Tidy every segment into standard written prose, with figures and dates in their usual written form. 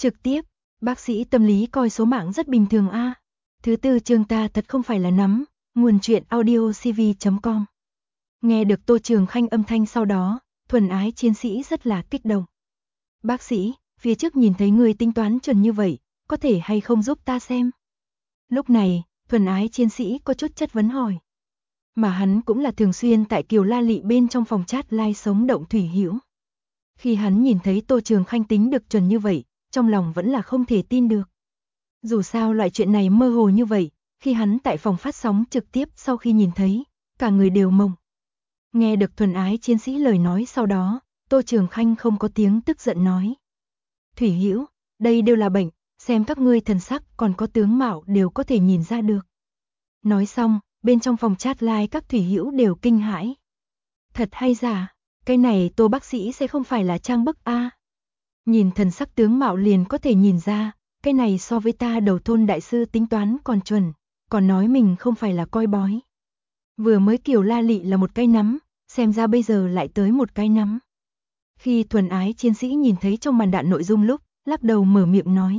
Trực tiếp, bác sĩ tâm lý coi số mạng rất bình thường a. Thứ tư chương ta thật không phải là nắm, nguồn truyện audiocv.com. Nghe được Tô Trường Khanh âm thanh sau đó, thuần ái chiến sĩ rất là kích động. Bác sĩ, phía trước nhìn thấy người tính toán chuẩn như vậy, có thể hay không giúp ta xem? Lúc này, thuần ái chiến sĩ có chút chất vấn hỏi. Mà hắn cũng là thường xuyên tại Kiều La Lị bên trong phòng chat live sống động Thủy Hữu. Khi hắn nhìn thấy Tô Trường Khanh tính được chuẩn như vậy, trong lòng vẫn là không thể tin được. Dù sao loại chuyện này mơ hồ như vậy, khi hắn tại phòng phát sóng trực tiếp sau khi nhìn thấy, cả người đều mộng. Nghe được thuần ái chiến sĩ lời nói sau đó, Tô Trường Khanh không có tiếng tức giận nói. Thủy Hữu, đây đều là bệnh, xem các ngươi thần sắc còn có tướng mạo đều có thể nhìn ra được. Nói xong, bên trong phòng chat live các Thủy Hữu đều kinh hãi. Thật hay giả, cái này Tô bác sĩ sẽ không phải là trang bức a? Nhìn thần sắc tướng mạo liền có thể nhìn ra, cái này so với ta đầu thôn đại sư tính toán còn chuẩn, còn nói mình không phải là coi bói. Vừa mới Kiều La Lị là một cái nắm, xem ra bây giờ lại tới một cái nắm. Khi thuần ái chiến sĩ nhìn thấy trong màn đạn nội dung lúc, lắc đầu mở miệng nói.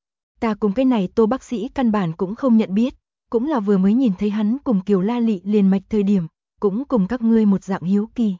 Ta cùng cái này Tô bác sĩ căn bản cũng không nhận biết, cũng là vừa mới nhìn thấy hắn cùng Kiều La Lị liền mạch thời điểm, cũng cùng các ngươi một dạng hiếu kỳ.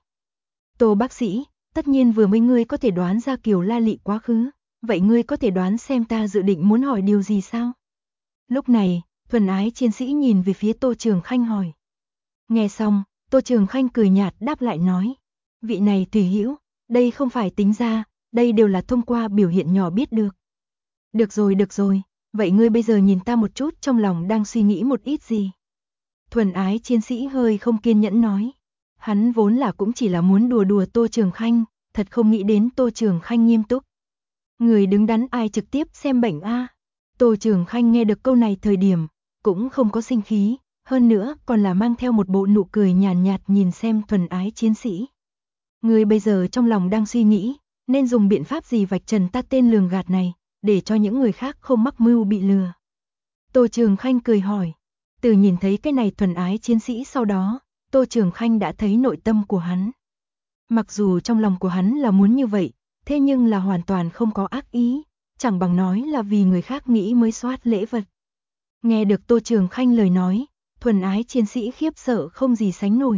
Tô bác sĩ, tất nhiên vừa mới ngươi có thể đoán ra Kiều La Lị quá khứ, vậy ngươi có thể đoán xem ta dự định muốn hỏi điều gì sao? Lúc này, thuần ái chiến sĩ nhìn về phía Tô Trường Khanh hỏi. Nghe xong, Tô Trường Khanh cười nhạt đáp lại nói. Vị này Thủy Hữu, đây không phải tính ra, đây đều là thông qua biểu hiện nhỏ biết được. Được rồi, vậy ngươi bây giờ nhìn ta một chút trong lòng đang suy nghĩ một ít gì? Thuần ái chiến sĩ hơi không kiên nhẫn nói. Hắn vốn là cũng chỉ là muốn đùa đùa Tô Trường Khanh, thật không nghĩ đến Tô Trường Khanh nghiêm túc. Người đứng đắn ai trực tiếp xem bệnh a? Tô Trường Khanh nghe được câu này thời điểm, cũng không có sinh khí, hơn nữa còn là mang theo một bộ nụ cười nhàn nhạt nhìn xem thuần ái chiến sĩ. Người bây giờ trong lòng đang suy nghĩ, nên dùng biện pháp gì vạch trần ta tên lường gạt này, để cho những người khác không mắc mưu bị lừa. Tô Trường Khanh cười hỏi, từ nhìn thấy cái này thuần ái chiến sĩ sau đó, Tô Trường Khanh đã thấy nội tâm của hắn. Mặc dù trong lòng của hắn là muốn như vậy, thế nhưng là hoàn toàn không có ác ý, chẳng bằng nói là vì người khác nghĩ mới soát lễ vật. Nghe được Tô Trường Khanh lời nói, thuần ái chiến sĩ khiếp sợ không gì sánh nổi.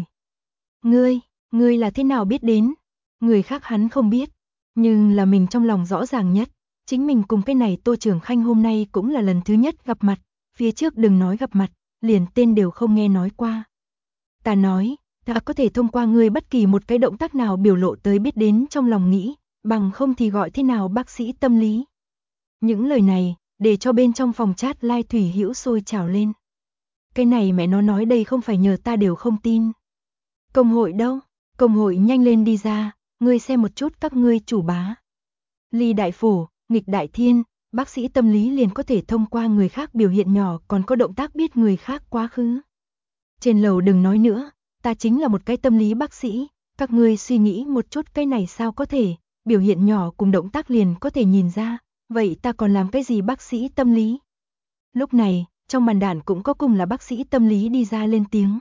Ngươi là thế nào biết đến? Người khác hắn không biết, nhưng là mình trong lòng rõ ràng nhất, chính mình cùng cái này Tô Trường Khanh hôm nay cũng là lần thứ nhất gặp mặt, phía trước đừng nói gặp mặt, liền tên đều không nghe nói qua. Ta nói, ta có thể thông qua ngươi bất kỳ một cái động tác nào biểu lộ tới biết đến trong lòng nghĩ, bằng không thì gọi thế nào bác sĩ tâm lý. Những lời này, để cho bên trong phòng chat live Thủy Hữu sôi trào lên. Cái này mẹ nó nói đây không phải nhờ ta đều không tin. Công hội đâu? Công hội nhanh lên đi ra, ngươi xem một chút các ngươi chủ bá. Ly Đại Phổ, Nghịch Đại Thiên, bác sĩ tâm lý liền có thể thông qua người khác biểu hiện nhỏ còn có động tác biết người khác quá khứ. Trên lầu đừng nói nữa, ta chính là một cái tâm lý bác sĩ, các ngươi suy nghĩ một chút cái này sao có thể, biểu hiện nhỏ cùng động tác liền có thể nhìn ra, vậy ta còn làm cái gì bác sĩ tâm lý? Lúc này, trong màn đạn cũng có cùng là bác sĩ tâm lý đi ra lên tiếng.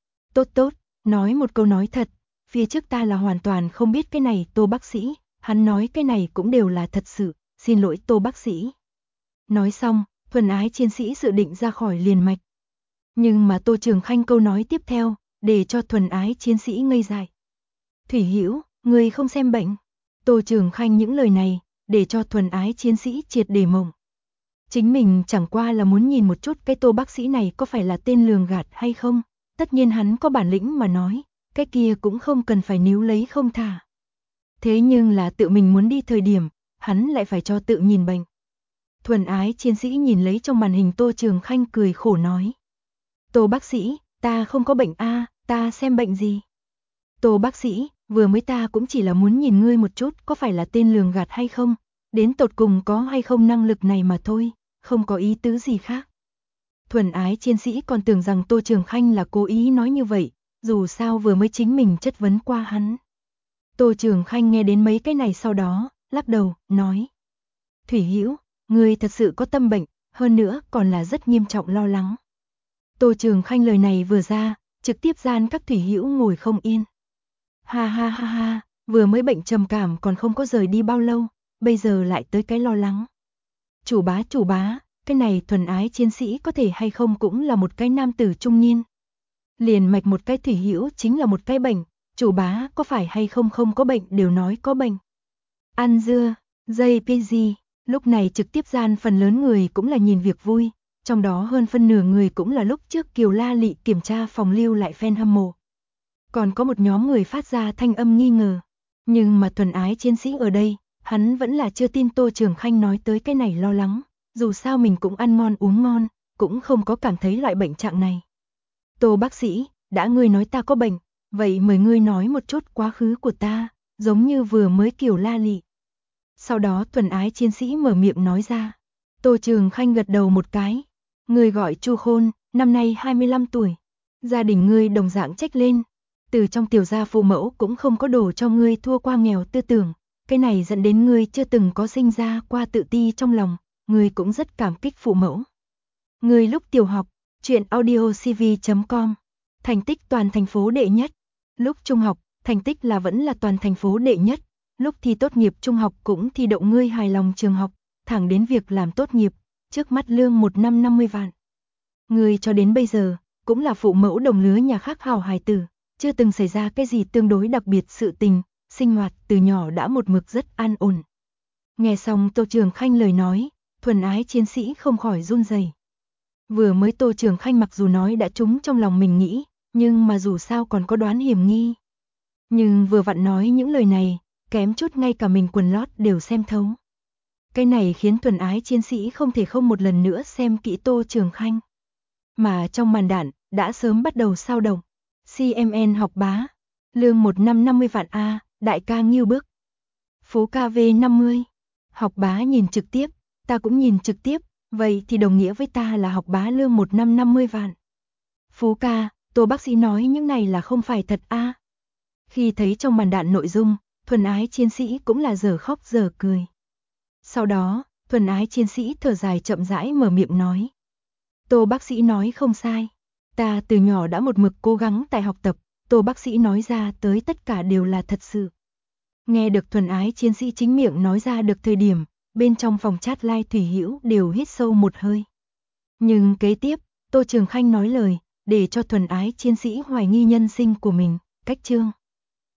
Tốt, nói một câu nói thật, phía trước ta là hoàn toàn không biết cái này Tô bác sĩ, hắn nói cái này cũng đều là thật sự, xin lỗi Tô bác sĩ. Nói xong, thuần ái chiến sĩ dự định ra khỏi liền mạch. Nhưng mà Tô Trường Khanh câu nói tiếp theo, để cho thuần ái chiến sĩ ngây dại. Thủy Hữu, người không xem bệnh. Tô Trường Khanh những lời này, để cho thuần ái chiến sĩ triệt để mộng. Chính mình chẳng qua là muốn nhìn một chút cái Tô bác sĩ này có phải là tên lường gạt hay không. Tất nhiên hắn có bản lĩnh mà nói, cái kia cũng không cần phải níu lấy không thả. Thế nhưng là tự mình muốn đi thời điểm, hắn lại phải cho tự nhìn bệnh. Thuần ái chiến sĩ nhìn lấy trong màn hình Tô Trường Khanh cười khổ nói. Tô bác sĩ, ta không có bệnh a, ta xem bệnh gì? Tô bác sĩ, vừa mới ta cũng chỉ là muốn nhìn ngươi một chút có phải là tên lường gạt hay không, đến tột cùng có hay không năng lực này mà thôi, không có ý tứ gì khác. Thuần ái chiến sĩ còn tưởng rằng Tô Trường Khanh là cố ý nói như vậy, dù sao vừa mới chính mình chất vấn qua hắn. Tô Trường Khanh nghe đến mấy cái này sau đó, lắc đầu, nói. Thủy Hữu, ngươi thật sự có tâm bệnh, hơn nữa còn là rất nghiêm trọng lo lắng. Tô Trường Khanh lời này vừa ra, trực tiếp gian các Thủy Hữu ngồi không yên. Ha, vừa mới bệnh trầm cảm còn không có rời đi bao lâu, bây giờ lại tới cái lo lắng. Chủ bá, cái này thuần ái chiến sĩ có thể hay không cũng là một cái nam tử trung niên. Liền mạch một cái thủy hữu chính là một cái bệnh, chủ bá có phải hay không không có bệnh đều nói có bệnh. Ăn dưa, JPG, lúc này trực tiếp gian phần lớn người cũng là nhìn việc vui, trong đó hơn phân nửa người cũng là lúc trước Kiều La Lị kiểm tra phòng lưu lại fan hâm mộ. Còn có một nhóm người phát ra thanh âm nghi ngờ, nhưng mà thuần ái chiến sĩ ở đây, hắn vẫn là chưa tin Tô Trường Khanh nói tới cái này lo lắng, dù sao mình cũng ăn ngon uống ngon, cũng không có cảm thấy loại bệnh trạng này. Tô bác sĩ, đã ngươi nói ta có bệnh, vậy mời ngươi nói một chút quá khứ của ta, giống như vừa mới Kiều La Lị. Sau đó thuần ái chiến sĩ mở miệng nói ra. Tô Trường Khanh gật đầu một cái. Ngươi gọi Chu Khôn, năm nay 25 tuổi. Gia đình ngươi đồng dạng trách lên. Từ trong tiểu gia phụ mẫu cũng không có đồ cho ngươi thua qua nghèo tư tưởng. Cái này dẫn đến ngươi chưa từng có sinh ra qua tự ti trong lòng. Ngươi cũng rất cảm kích phụ mẫu. Ngươi lúc tiểu học, truyện audiocv.com. Thành tích toàn thành phố đệ nhất. Lúc trung học, thành tích là vẫn là toàn thành phố đệ nhất. Lúc thi tốt nghiệp trung học cũng thi đậu ngươi hài lòng trường học, thẳng đến việc làm tốt nghiệp, trước mắt lương 1 năm 50 vạn. Ngươi cho đến bây giờ, cũng là phụ mẫu đồng lứa nhà khác hào hài tử, chưa từng xảy ra cái gì tương đối đặc biệt sự tình, sinh hoạt từ nhỏ đã một mực rất an ổn. Nghe xong Tô Trường Khanh lời nói, thuần ái chiến sĩ không khỏi run rẩy. Vừa mới Tô Trường Khanh mặc dù nói đã trúng trong lòng mình nghĩ, nhưng mà dù sao còn có đoán hiểm nghi. Nhưng vừa vặn nói những lời này, kém chút ngay cả mình quần lót đều xem thấu. Cái này khiến thuần ái chiến sĩ không thể không một lần nữa xem kỹ Tô Trường Khanh. Mà trong màn đạn, đã sớm bắt đầu sao động. CMN học bá, lương 1 năm 50 vạn A, đại ca nghiêu bức. Phú KV50, học bá nhìn trực tiếp, ta cũng nhìn trực tiếp, vậy thì đồng nghĩa với ta là học bá lương 1 năm 50 vạn. Phú ca, Tô bác sĩ nói những này là không phải thật A. Khi thấy trong màn đạn nội dung, thuần ái chiến sĩ cũng là giờ khóc giờ cười. Sau đó, thuần ái chiến sĩ thở dài chậm rãi mở miệng nói. Tô bác sĩ nói không sai. Ta từ nhỏ đã một mực cố gắng tại học tập, Tô bác sĩ nói ra tới tất cả đều là thật sự. Nghe được thuần ái chiến sĩ chính miệng nói ra được thời điểm, bên trong phòng chat live Thủy Hữu đều hít sâu một hơi. Nhưng kế tiếp, Tô Trường Khanh nói lời, để cho thuần ái chiến sĩ hoài nghi nhân sinh của mình, cách chương.